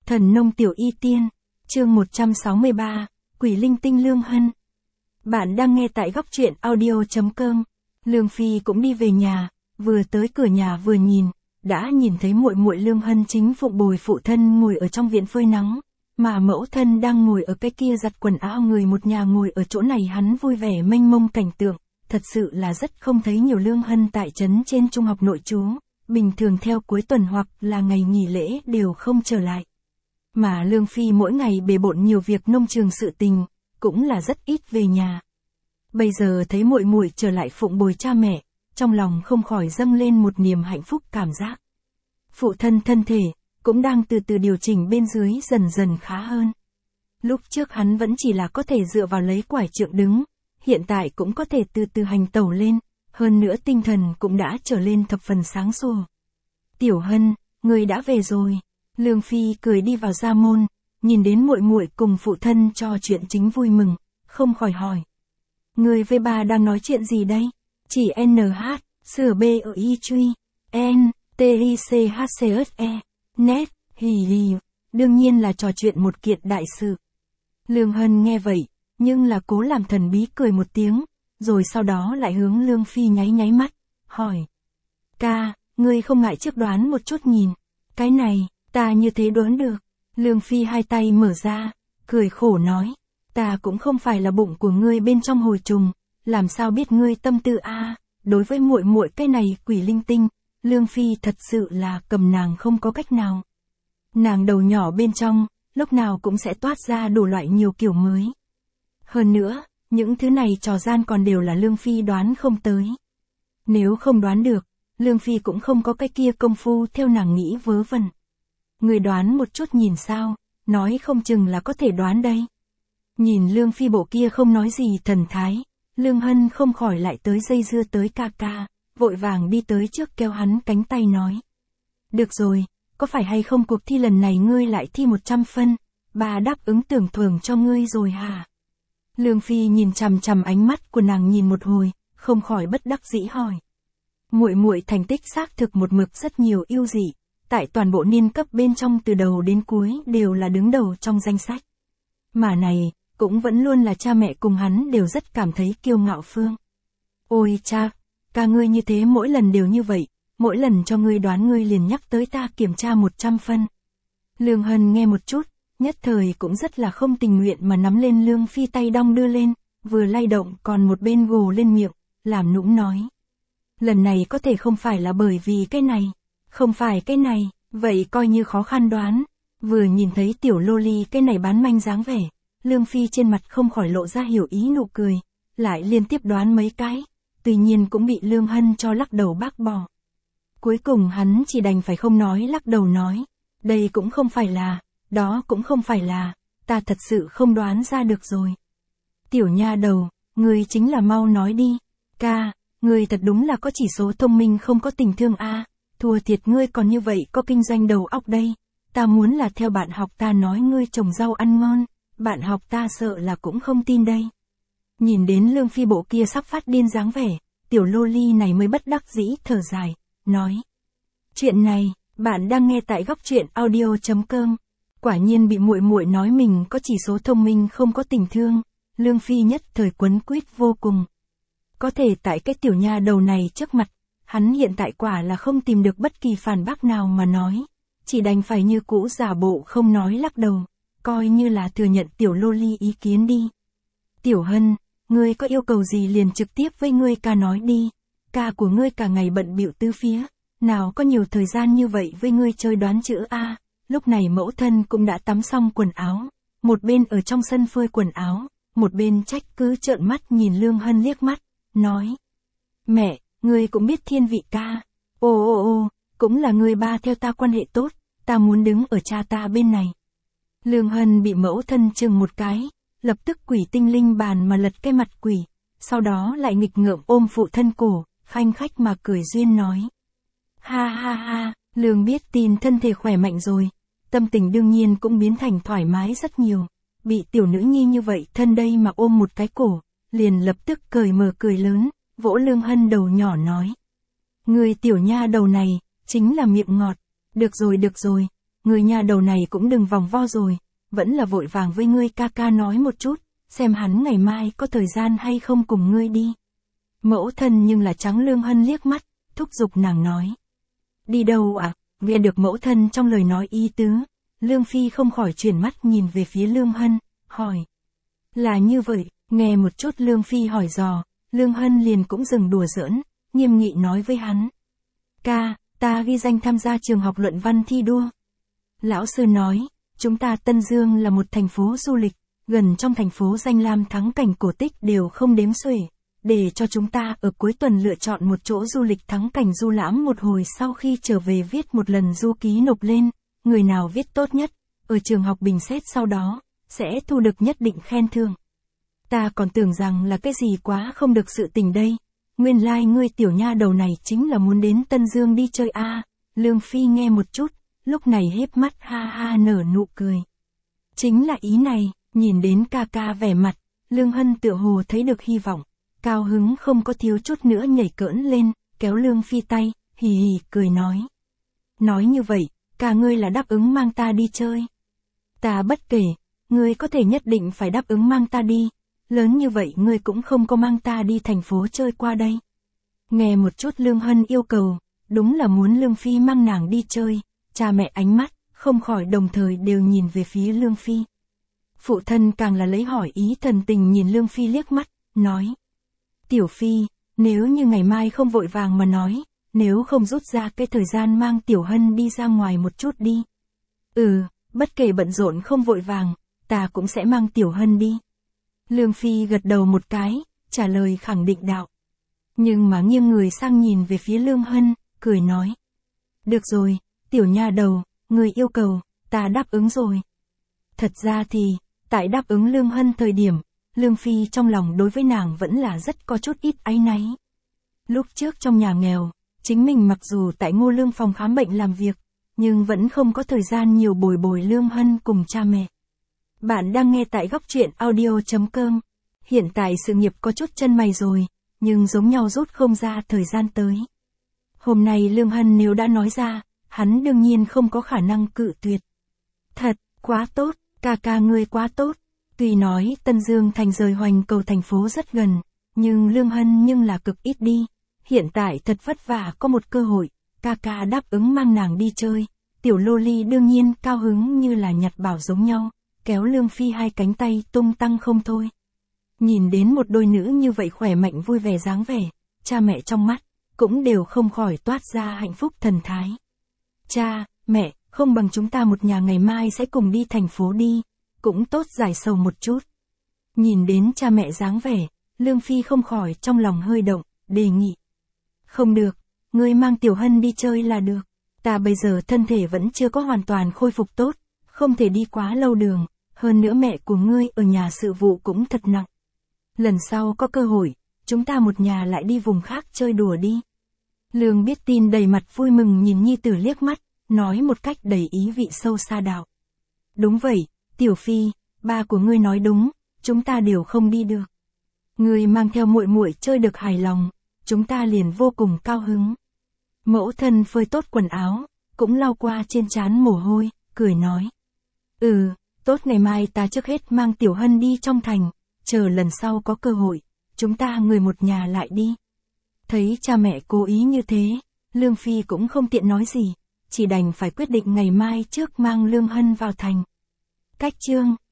Thần nông tiểu y tiên, chương 163, Quỷ linh tinh Lương Hân. Bạn đang nghe tại góc truyện audio.com. Lương Phi cũng đi về nhà, vừa tới cửa nhà vừa nhìn, đã nhìn thấy muội muội Lương Hân chính phụng bồi phụ thân ngồi ở trong viện phơi nắng, mà mẫu thân đang ngồi ở cái kia giặt quần áo. Người một nhà ngồi ở chỗ này hắn vui vẻ mênh mông cảnh tượng, thật sự là rất không thấy nhiều. Lương Hân tại trấn trên trung học nội trú, bình thường theo cuối tuần hoặc là ngày nghỉ lễ đều không trở lại. Mà Lương Phi mỗi ngày bề bộn nhiều việc nông trường sự tình, cũng là rất ít về nhà. Bây giờ thấy muội muội trở lại phụng bồi cha mẹ, trong lòng không khỏi dâng lên một niềm hạnh phúc cảm giác. Phụ thân thân thể, cũng đang từ từ điều chỉnh bên dưới dần dần khá hơn. Lúc trước hắn vẫn chỉ là có thể dựa vào lấy quải trượng đứng, hiện tại cũng có thể từ từ hành tẩu lên, hơn nữa tinh thần cũng đã trở lên thập phần sáng sủa. Tiểu Hân, người đã về rồi. Lương Phi cười đi vào gia môn, nhìn đến muội muội cùng phụ thân trò chuyện chính vui mừng, không khỏi hỏi. Người với bà đang nói chuyện gì đây? Chỉ NH, sửa B ở Y truy, N, T I C H C S E, net, hì hì, đương nhiên là trò chuyện một kiện đại sự. Lương Hân nghe vậy, nhưng là cố làm thần bí cười một tiếng, rồi sau đó lại hướng Lương Phi nháy nháy mắt, hỏi. Ca, ngươi không ngại trước đoán một chút nhìn, cái này, ta như thế đoán được. Lương Phi hai tay mở ra, cười khổ nói, ta cũng không phải là bụng của ngươi bên trong hồi trùng, làm sao biết ngươi tâm tư a? Đối với muội muội cái này quỷ linh tinh, Lương Phi thật sự là cầm nàng không có cách nào. Nàng đầu nhỏ bên trong, lúc nào cũng sẽ toát ra đủ loại nhiều kiểu mới. Hơn nữa, những thứ này trò gian còn đều là Lương Phi đoán không tới. Nếu không đoán được, Lương Phi cũng không có cái kia công phu theo nàng nghĩ vớ vẩn. Người đoán một chút nhìn sao, nói không chừng là có thể đoán đây. Nhìn Lương Phi bộ kia không nói gì thần thái, Lương Hân không khỏi lại tới dây dưa tới ca ca, vội vàng đi tới trước kéo hắn cánh tay nói. Được rồi, có phải hay không cuộc thi lần này ngươi lại thi 100 phân, bà đáp ứng tưởng thưởng cho ngươi rồi hả? Lương Phi nhìn chằm chằm ánh mắt của nàng nhìn một hồi, không khỏi bất đắc dĩ hỏi. Muội muội thành tích xác thực một mực rất nhiều ưu dị, tại toàn bộ niên cấp bên trong từ đầu đến cuối đều là đứng đầu trong danh sách. Mà này, cũng vẫn luôn là cha mẹ cùng hắn đều rất cảm thấy kiêu ngạo phương. Ôi cha, ca ngươi như thế mỗi lần đều như vậy, mỗi lần cho ngươi đoán ngươi liền nhắc tới ta kiểm tra 100 phân. Lương Hân nghe một chút, nhất thời cũng rất là không tình nguyện mà nắm lên Lương Phi tay đong đưa lên, vừa lay động còn một bên gồ lên miệng, làm nũng nói. Lần này có thể không phải là bởi vì cái này, không phải cái này, vậy coi như khó khăn đoán. Vừa nhìn thấy tiểu loli cái này bán manh dáng vẻ, Lương Phi trên mặt không khỏi lộ ra hiểu ý nụ cười, lại liên tiếp đoán mấy cái, tuy nhiên cũng bị Lương Hân cho lắc đầu bác bỏ. Cuối cùng hắn chỉ đành phải không nói lắc đầu nói, đây cũng không phải là, đó cũng không phải là, ta thật sự không đoán ra được rồi. Tiểu nha đầu, ngươi chính là mau nói đi, ca, ngươi thật đúng là có chỉ số thông minh không có tình thương a, thua thiệt ngươi còn như vậy có kinh doanh đầu óc đây, ta muốn là theo bạn học ta nói ngươi trồng rau ăn ngon, bạn học ta sợ là cũng không tin đây. Nhìn đến Lương Phi bộ kia sắp phát điên dáng vẻ, tiểu loli này mới bất đắc dĩ thở dài, nói. Chuyện này, bạn đang nghe tại góc truyện audio.com. Quả nhiên bị muội muội nói mình có chỉ số thông minh không có tình thương, Lương Phi nhất thời quấn quýt vô cùng. Có thể tại cái tiểu nha đầu này trước mặt, hắn hiện tại quả là không tìm được bất kỳ phản bác nào mà nói, chỉ đành phải như cũ giả bộ không nói lắc đầu, coi như là thừa nhận tiểu loli ý kiến đi. Tiểu Hân, ngươi có yêu cầu gì liền trực tiếp với ngươi ca nói đi, ca của ngươi cả ngày bận bịu tứ phía, nào có nhiều thời gian như vậy với ngươi chơi đoán chữ a. Lúc này mẫu thân cũng đã tắm xong quần áo, một bên ở trong sân phơi quần áo, một bên trách cứ trợn mắt nhìn Lương Hân liếc mắt, nói. Mẹ, ngươi cũng biết thiên vị ca, ô, cũng là người ba theo ta quan hệ tốt, ta muốn đứng ở cha ta bên này. Lương Hân bị mẫu thân chừng một cái, lập tức quỷ tinh linh bàn mà lật cái mặt quỷ, sau đó lại nghịch ngợm ôm phụ thân cổ, khanh khách mà cười duyên nói. Ha ha ha, Lương biết tin thân thể khỏe mạnh rồi, tâm tình đương nhiên cũng biến thành thoải mái rất nhiều, bị tiểu nữ nhi như vậy thân đây mà ôm một cái cổ, liền lập tức cười mở cười lớn, vỗ Lương Hân đầu nhỏ nói. Người tiểu nha đầu này, chính là miệng ngọt, được rồi, người nhà đầu này cũng đừng vòng vo rồi, vẫn là vội vàng với ngươi ca ca nói một chút, xem hắn ngày mai có thời gian hay không cùng ngươi đi. Mẫu thân nhưng là trắng Lương Hân liếc mắt, thúc giục nàng nói. Đi đâu ạ? Nghe được mẫu thân trong lời nói ý tứ, Lương Phi không khỏi chuyển mắt nhìn về phía Lương Hân, hỏi. Là như vậy, nghe một chút Lương Phi hỏi dò, Lương Hân liền cũng dừng đùa giỡn, nghiêm nghị nói với hắn. Ca, ta ghi danh tham gia trường học luận văn thi đua. Lão sư nói, chúng ta Tân Dương là một thành phố du lịch, gần trong thành phố danh lam thắng cảnh cổ tích đều không đếm xuể, để cho chúng ta ở cuối tuần lựa chọn một chỗ du lịch thắng cảnh du lãm một hồi, sau khi trở về viết một lần du ký nộp lên, người nào viết tốt nhất, ở trường học bình xét sau đó, sẽ thu được nhất định khen thưởng. Ta còn tưởng rằng là cái gì quá không được sự tình đây, nguyên lai ngươi tiểu nha đầu này chính là muốn đến Tân Dương đi chơi a. Lương Phi nghe một chút, lúc này híp mắt ha ha nở nụ cười. Chính là ý này, nhìn đến ca ca vẻ mặt, Lương Hân tựa hồ thấy được hy vọng, cao hứng không có thiếu chút nữa nhảy cỡn lên, kéo Lương Phi tay, hì hì cười nói. Nói như vậy, ca ngươi là đáp ứng mang ta đi chơi. Ta bất kể, ngươi có thể nhất định phải đáp ứng mang ta đi, lớn như vậy ngươi cũng không có mang ta đi thành phố chơi qua đây. Nghe một chút Lương Hân yêu cầu, đúng là muốn Lương Phi mang nàng đi chơi, cha mẹ ánh mắt, không khỏi đồng thời đều nhìn về phía Lương Phi. Phụ thân càng là lấy hỏi ý thần tình nhìn Lương Phi liếc mắt, nói. Tiểu Phi, nếu như ngày mai không vội vàng mà nói, nếu không rút ra cái thời gian mang Tiểu Hân đi ra ngoài một chút đi. Bất kể bận rộn không vội vàng, ta cũng sẽ mang Tiểu Hân đi. Lương Phi gật đầu một cái, trả lời khẳng định đạo. Nhưng mà nghiêng người sang nhìn về phía Lương Hân, cười nói. Được rồi, tiểu nha đầu, người yêu cầu, ta đáp ứng rồi. Thật ra thì, tại đáp ứng Lương Hân thời điểm, Lương Phi trong lòng đối với nàng vẫn là rất có chút ít áy náy. Lúc trước trong nhà nghèo, chính mình mặc dù tại Ngô Lương phòng khám bệnh làm việc, nhưng vẫn không có thời gian nhiều bồi bồi Lương Hân cùng cha mẹ. Bạn đang nghe tại góc truyện audio.com. Hiện tại sự nghiệp có chút chân mày rồi, nhưng giống nhau rút không ra thời gian tới. Hôm nay Lương Hân nếu đã nói ra, hắn đương nhiên không có khả năng cự tuyệt. Thật, quá tốt, ca ca ngươi quá tốt. Tuy nói Tân Dương thành rời Hoành Cầu thành phố rất gần, nhưng Lương Hân nhưng là cực ít đi. Hiện tại thật vất vả có một cơ hội, ca ca đáp ứng mang nàng đi chơi. Tiểu lô ly đương nhiên cao hứng như là nhặt bảo giống nhau, kéo Lương Phi hai cánh tay tung tăng không thôi. Nhìn đến một đôi nữ như vậy khỏe mạnh vui vẻ dáng vẻ, cha mẹ trong mắt, cũng đều không khỏi toát ra hạnh phúc thần thái. Cha, mẹ, không bằng chúng ta một nhà ngày mai sẽ cùng đi thành phố đi, cũng tốt giải sầu một chút. Nhìn đến cha mẹ dáng vẻ, Lương Phi không khỏi trong lòng hơi động, đề nghị. Không được, ngươi mang Tiểu Hân đi chơi là được, ta bây giờ thân thể vẫn chưa có hoàn toàn khôi phục tốt, không thể đi quá lâu đường, hơn nữa mẹ của ngươi ở nhà sự vụ cũng thật nặng. Lần sau có cơ hội, chúng ta một nhà lại đi vùng khác chơi đùa đi. Lương Biết Tin đầy mặt vui mừng nhìn nhi tử liếc mắt, nói một cách đầy ý vị sâu xa đạo. Đúng vậy, Tiểu Phi, ba của ngươi nói đúng, chúng ta đều không đi được. Ngươi mang theo muội muội chơi được hài lòng, chúng ta liền vô cùng cao hứng. Mẫu thân phơi tốt quần áo, cũng lau qua trên trán mồ hôi, cười nói. Tốt, ngày mai ta trước hết mang Tiểu Hân đi trong thành, chờ lần sau có cơ hội, chúng ta người một nhà lại đi. Thấy cha mẹ cố ý như thế, Lương Phi cũng không tiện nói gì, chỉ đành phải quyết định ngày mai trước mang Lương Hân vào thành. Cách chương